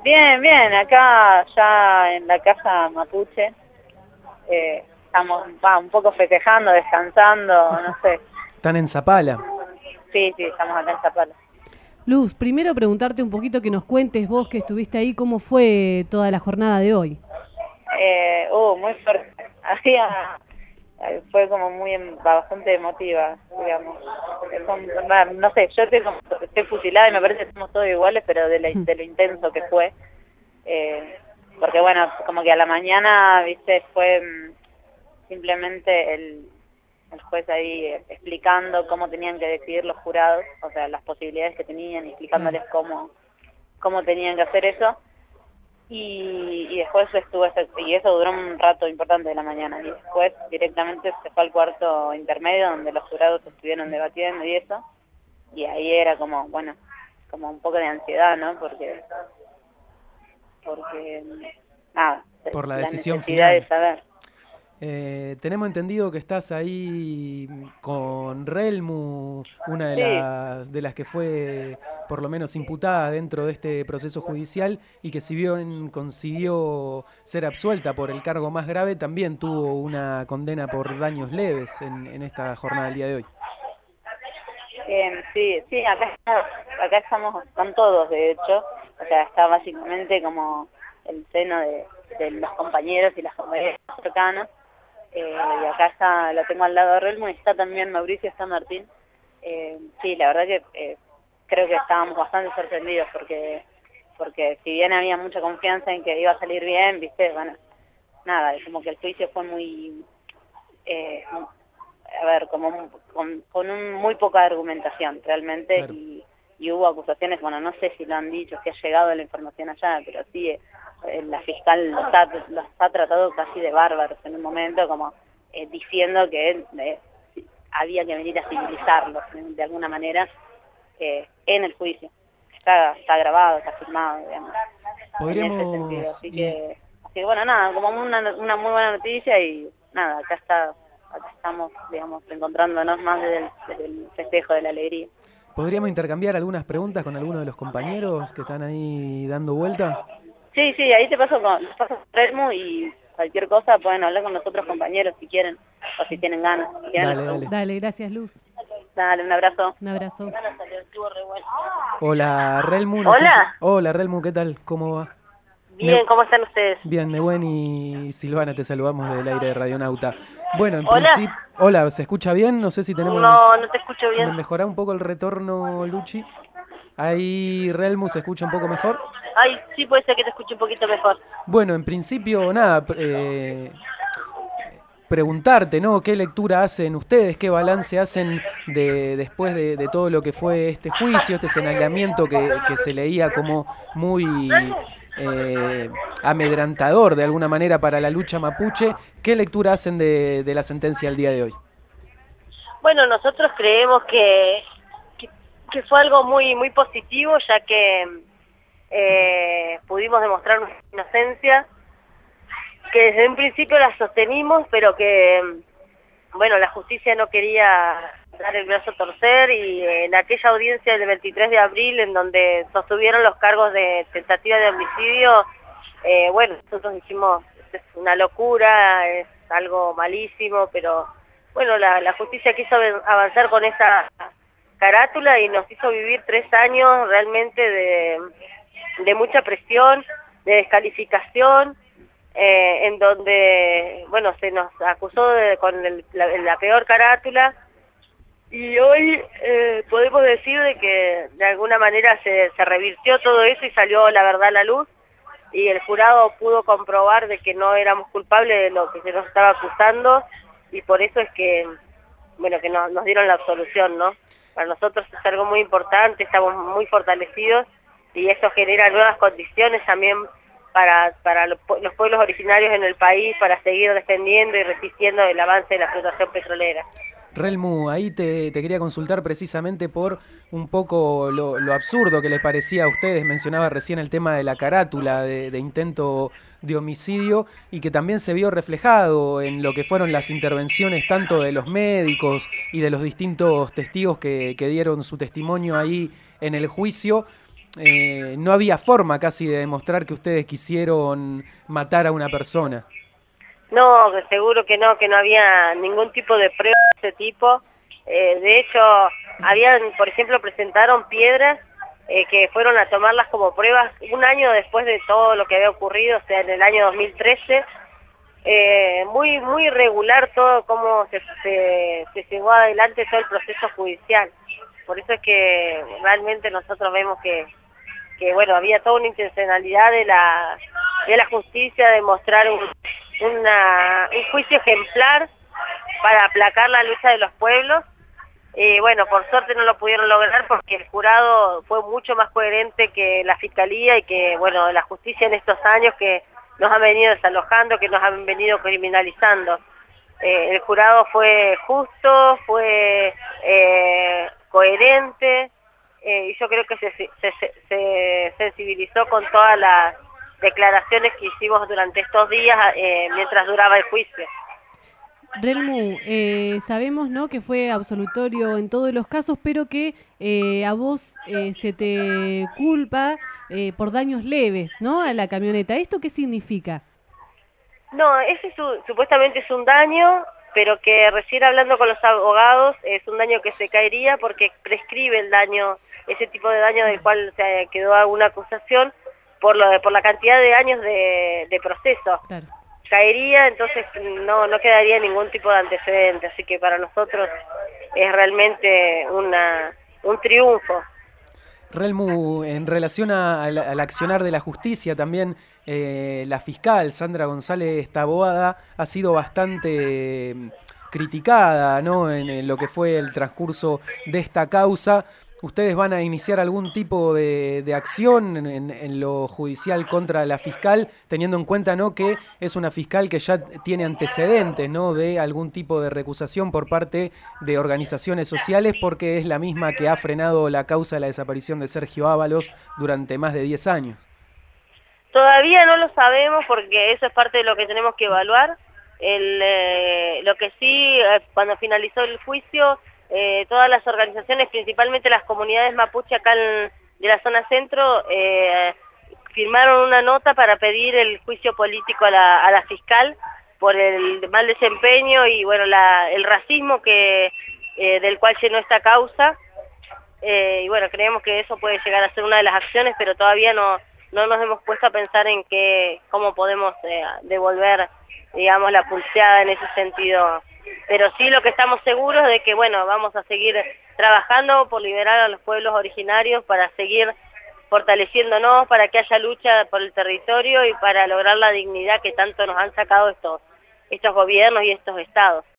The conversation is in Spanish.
Bien, bien, acá ya en la casa mapuche, estamos un poco festejando, descansando, no sé. Están en Zapala. Sí, estamos acá en Zapala. Luz, primero preguntarte un poquito que nos cuentes vos que estuviste ahí, cómo fue toda la jornada de hoy. Muy fuerte. Fue como bastante emotiva, digamos. No sé, yo estoy fusilada y me parece que somos todos iguales, pero de lo intenso que fue. Porque bueno, como que a la mañana, viste, fue simplemente el juez ahí explicando cómo tenían que decidir los jurados, o sea, las posibilidades que tenían, y explicándoles cómo tenían que hacer eso. Y después y eso duró un rato importante de la mañana, y después directamente se fue al cuarto intermedio donde los jurados estuvieron debatiendo y eso, y ahí era como, bueno, como un poco de ansiedad, ¿no? Porque nada, Por la la decisión necesidad final. de saber. Tenemos entendido que estás ahí con Relmu, una Sí, de las que fue por lo menos imputada dentro de este proceso judicial y que si bien consiguió ser absuelta por el cargo más grave, también tuvo una condena por daños leves en esta jornada del día de hoy. sí, acá están todos, de hecho, o sea, está básicamente como el seno de los compañeros y las compañeras cercanas. Y acá lo tengo al lado de Relmo, y está también Mauricio, está Martín. Sí, la verdad que creo que estábamos bastante sorprendidos porque si bien había mucha confianza en que iba a salir bien, viste, bueno, nada, como que el juicio fue muy, como con muy poca argumentación realmente, Claro. y hubo acusaciones, bueno, no sé si lo han dicho, si ha llegado la información allá, pero sí, la fiscal los ha tratado casi de bárbaros en un momento, como diciendo que había que venir a civilizarlos de alguna manera en el juicio. Está grabado, está filmado, digamos, en ese sentido. Podríamos, Así que bueno, nada, como una muy buena noticia, y nada, acá estamos, digamos, encontrándonos más desde el festejo de la alegría. podríamos intercambiar algunas preguntas con algunos de los compañeros que están ahí dando vuelta. Sí, ahí te paso con Redmu, y cualquier cosa pueden hablar con los otros compañeros si quieren, o si tienen ganas. Si quieren les Dale, dale. pregunto. Dale, gracias Luz. Dale, un abrazo. Un abrazo. Estuvo re bueno. Hola Relmu, no sé si... Hola, Hola Relmu, ¿qué tal? ¿Cómo va? bien, ¿cómo están ustedes? Bien, Nehuen y Silvana, te saludamos del aire de Radionauta. Bueno, en Hola, principio... Hola, ¿se escucha bien? No sé si tenemos... no te escucho bien. ¿Mejorá un poco el retorno, Luchi? Ahí Relmu se escucha un poco mejor. Ay, sí, puede ser que te escuche un poquito mejor. Bueno, en principio, nada, preguntarte, ¿no? ¿Qué lectura hacen ustedes? ¿Qué balance hacen después de todo lo que fue este juicio, este señalamiento que se leía como muy amedrantador de alguna manera para la lucha mapuche? ¿Qué lectura hacen de la sentencia del día de hoy? Bueno, nosotros creemos que fue algo muy positivo, ya que pudimos demostrar nuestra inocencia, que desde un principio la sostenimos, pero que, bueno, la justicia no quería dar el brazo a torcer, y en aquella audiencia del 23 de abril, en donde sostuvieron los cargos de tentativa de homicidio, bueno, nosotros dijimos, es una locura, es algo malísimo, pero bueno, la justicia quiso avanzar con esa carátula y nos hizo vivir 3 años realmente de mucha presión, de descalificación, en donde, bueno, se nos acusó con la peor carátula, y hoy podemos decir de que de alguna manera se revirtió todo eso y salió la verdad a la luz, y el jurado pudo comprobar de que no éramos culpables de lo que se nos estaba acusando, y por eso es que, bueno, que nos dieron la absolución, ¿no? Para nosotros es algo muy importante, estamos muy fortalecidos, y eso genera nuevas condiciones también para los pueblos originarios en el país, para seguir defendiendo y resistiendo el avance de la explotación petrolera. Relmu, ahí te quería consultar precisamente por un poco lo absurdo que les parecía a ustedes. Mencionaba recién el tema de la carátula de intento de homicidio, y que también se vio reflejado en lo que fueron las intervenciones tanto de los médicos y de los distintos testigos que dieron su testimonio ahí en el juicio. no había forma casi de demostrar que ustedes quisieron matar a una persona. No, seguro que no había ningún tipo de prueba de ese tipo. De hecho, por ejemplo, presentaron piedras que fueron a tomarlas como pruebas un año después de todo lo que había ocurrido, o sea, en el año 2013. Muy irregular todo cómo se llevó adelante todo el proceso judicial. Por eso es que realmente nosotros vemos que bueno, había toda una intencionalidad de la justicia de mostrar un juicio ejemplar para aplacar la lucha de los pueblos. Bueno, por suerte no lo pudieron lograr porque el jurado fue mucho más coherente que la fiscalía y que, bueno, la justicia en estos años que nos han venido desalojando, que nos han venido criminalizando. El jurado fue justo, fue coherente, y yo creo que se sensibilizó con todas las declaraciones que hicimos durante estos días mientras duraba el juicio. Relmu, sabemos, ¿no?, que fue absolutorio en todos los casos, pero que a vos se te culpa por daños leves, ¿no?, a la camioneta. ¿Esto qué significa? No, ese supuestamente es un daño, pero que recién hablando con los abogados es un daño que se caería porque prescribe el daño, ese tipo de daño del cual se quedó alguna acusación por la cantidad de años de proceso. Claro. Caería, entonces no quedaría ningún tipo de antecedente, así que para nosotros es realmente un triunfo. Relmu, en relación al accionar de la justicia, también la fiscal Sandra González Taboada ha sido bastante criticada, ¿no?, en lo que fue el transcurso de esta causa. ¿Ustedes van a iniciar algún tipo de acción en lo judicial contra la fiscal, teniendo en cuenta, ¿no?, que es una fiscal que ya tiene antecedentes, ¿no?, de algún tipo de recusación por parte de organizaciones sociales, porque es la misma que ha frenado la causa de la desaparición de Sergio Ábalos durante más de 10 años? Todavía no lo sabemos porque eso es parte de lo que tenemos que evaluar. Lo que sí, cuando finalizó el juicio, todas las organizaciones, principalmente las comunidades mapuche acá de la zona centro, firmaron una nota para pedir el juicio político a la fiscal por el mal desempeño y bueno, el racismo del cual llenó esta causa. Y bueno, creemos que eso puede llegar a ser una de las acciones, pero todavía no nos hemos puesto a pensar en cómo podemos devolver, digamos, la pulseada en ese sentido. Pero sí lo que estamos seguros de que, bueno, vamos a seguir trabajando por liberar a los pueblos originarios, para seguir fortaleciéndonos, para que haya lucha por el territorio y para lograr la dignidad que tanto nos han sacado estos gobiernos y estos estados.